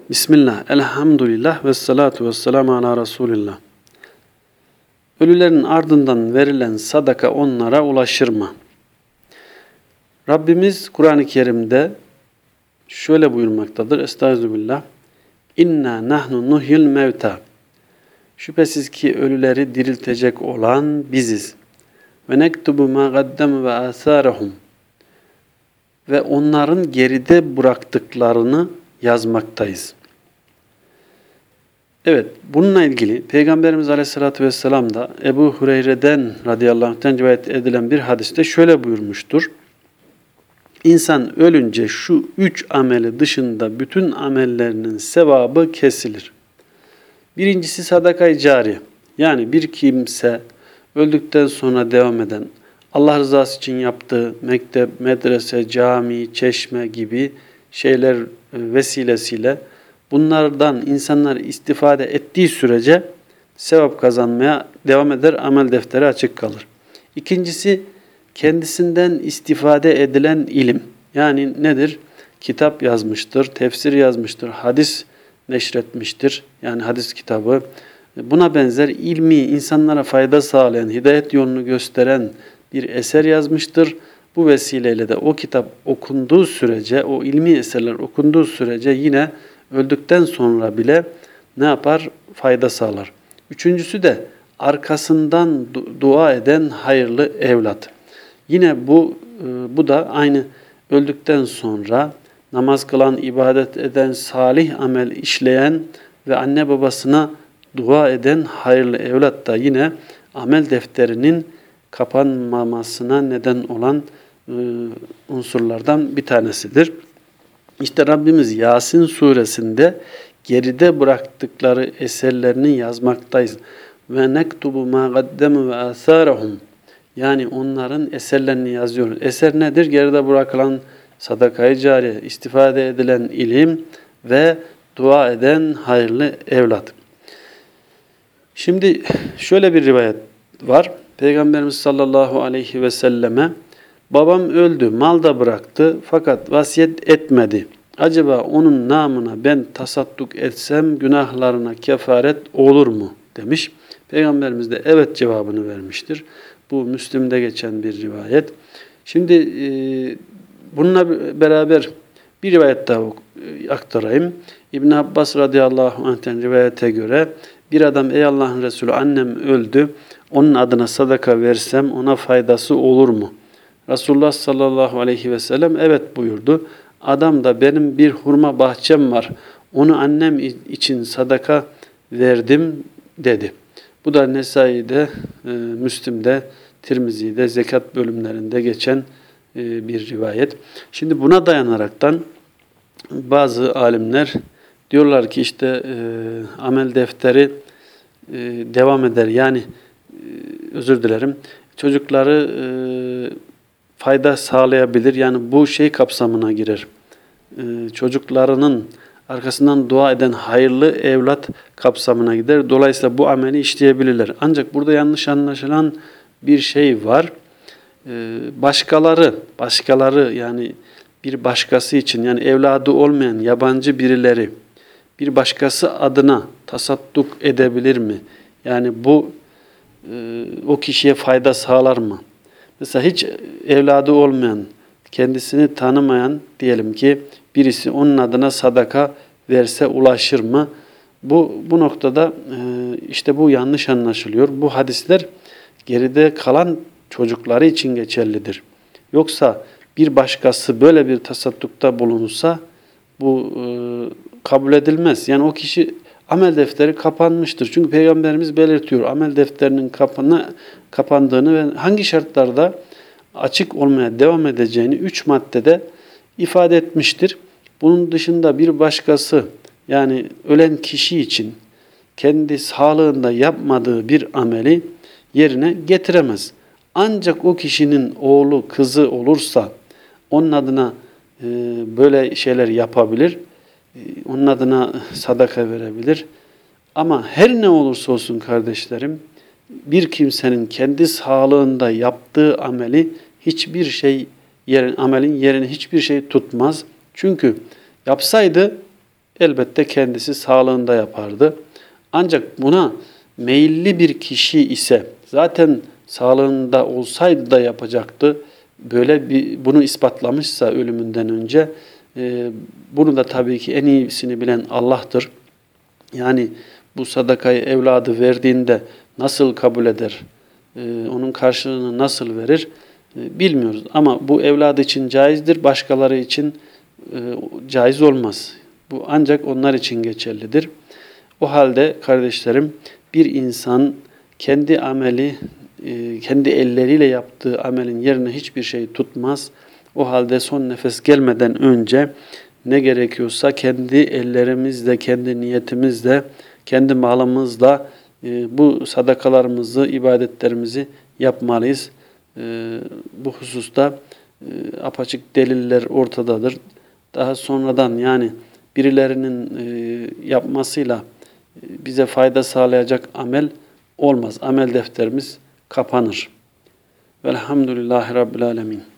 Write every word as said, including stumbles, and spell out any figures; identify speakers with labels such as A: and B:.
A: Bismillah, elhamdülillah ve salatu ve selamu ala Resulillah. Ölülerin ardından verilen sadaka onlara ulaşır mı? Rabbimiz Kur'an-ı Kerim'de şöyle buyurmaktadır. Estağfirullah. İnna nahnu nuhyil mevta. Şüphesiz ki ölüleri diriltecek olan biziz. Ve nektubu ma gaddemu ve asarahum. Ve onların geride bıraktıklarını yazmaktayız. Evet, bununla ilgili Peygamberimiz Aleyhisselatü Vesselam da Ebu Hureyre'den radıyallahu anh'ten rivayet edilen bir hadiste şöyle buyurmuştur. İnsan ölünce şu üç ameli dışında bütün amellerinin sevabı kesilir. Birincisi sadaka-i cariye. Yani bir kimse öldükten sonra devam eden, Allah rızası için yaptığı mektep, medrese, cami, çeşme gibi şeyler vesilesiyle bunlardan insanlar istifade ettiği sürece sevap kazanmaya devam eder, amel defteri açık kalır. İkincisi, kendisinden istifade edilen ilim. Yani nedir? Kitap yazmıştır, tefsir yazmıştır, hadis neşretmiştir. Yani hadis kitabı. Buna benzer ilmi, insanlara fayda sağlayan, hidayet yolunu gösteren bir eser yazmıştır. Bu vesileyle de o kitap okunduğu sürece, o ilmi eserler okunduğu sürece yine öldükten sonra bile ne yapar? Fayda sağlar. Üçüncüsü de arkasından dua eden hayırlı evlat. Yine bu bu da aynı öldükten sonra namaz kılan, ibadet eden, salih amel işleyen ve anne babasına dua eden hayırlı evlat da yine amel defterinin kapanmamasına neden olan e, unsurlardan bir tanesidir. İşte Rabbimiz Yasin suresinde geride bıraktıkları eserlerini yazmaktayız. Ve nektubu ma gaddemu ve asarahum. Yani onların eserlerini yazıyoruz. Eser nedir? Geride bırakılan sadaka-i cariye, istifade edilen ilim ve dua eden hayırlı evlat. Şimdi şöyle bir rivayet var. Peygamberimiz sallallahu aleyhi ve selleme babam öldü, mal da bıraktı fakat vasiyet etmedi. Acaba onun namına ben tasadduk etsem günahlarına kefaret olur mu demiş. Peygamberimiz de evet cevabını vermiştir. Bu Müslim'de geçen bir rivayet. Şimdi e, bununla beraber bir rivayet daha aktarayım. İbn Abbas radıyallahu anh'ten rivayete göre bir adam ey Allah'ın Resulü annem öldü. Onun adına sadaka versem ona faydası olur mu? Resulullah sallallahu aleyhi ve sellem evet buyurdu. Adam da benim bir hurma bahçem var. Onu annem için sadaka verdim dedi. Bu da Nesai'de, e, Müslim'de, Tirmizi'de, zekat bölümlerinde geçen e, bir rivayet. Şimdi buna dayanaraktan bazı alimler diyorlar ki işte e, amel defteri e, devam eder. Yani e, özür dilerim. Çocukları e, fayda sağlayabilir. Yani bu şey kapsamına girer. E, çocuklarının arkasından dua eden hayırlı evlat kapsamına gider. Dolayısıyla bu ameli işleyebilirler. Ancak burada yanlış anlaşılan bir şey var. E, başkaları, başkaları yani bir başkası için yani evladı olmayan yabancı birileri bir başkası adına tasadduk edebilir mi? Yani bu e, o kişiye fayda sağlar mı? Mesela hiç evladı olmayan, kendisini tanımayan diyelim ki birisi onun adına sadaka verse ulaşır mı? Bu bu noktada e, işte bu yanlış anlaşılıyor. Bu hadisler geride kalan çocukları için geçerlidir. Yoksa bir başkası böyle bir tasaddukta bulunursa bu e, kabul edilmez. Yani o kişi amel defteri kapanmıştır. Çünkü Peygamberimiz belirtiyor amel defterinin kapanı, kapandığını ve hangi şartlarda açık olmaya devam edeceğini üç maddede ifade etmiştir. Bunun dışında bir başkası yani ölen kişi için kendi sağlığında yapmadığı bir ameli yerine getiremez. Ancak o kişinin oğlu, kızı olursa onun adına e, böyle şeyler yapabilir. E, onun adına sadaka verebilir. Ama her ne olursa olsun kardeşlerim, bir kimsenin kendi sağlığında yaptığı ameli hiçbir şey yerin, amelin yerini hiçbir şey tutmaz. Çünkü yapsaydı elbette kendisi sağlığında yapardı. Ancak buna meyilli bir kişi ise zaten sağlığında olsaydı da yapacaktı. Böyle bir bunu ispatlamışsa ölümünden önce e, bunu da tabii ki en iyisini bilen Allah'tır. Yani bu sadakayı evladı verdiğinde nasıl kabul eder, e, onun karşılığını nasıl verir e, bilmiyoruz. Ama bu evladı için caizdir, başkaları için e, caiz olmaz. Bu ancak onlar için geçerlidir. O halde kardeşlerim, bir insan kendi ameli, e, kendi elleriyle yaptığı amelin yerine hiçbir şey tutmaz. O halde son nefes gelmeden önce ne gerekiyorsa kendi ellerimizle, kendi niyetimizle, kendi malımızla e, bu sadakalarımızı, ibadetlerimizi yapmalıyız. E, bu hususta e, apaçık deliller ortadadır. Daha sonradan yani birilerinin e, yapmasıyla e, bize fayda sağlayacak amel olmaz. Amel defterimiz kapanır. Velhamdülillahi Rabbil Alemin.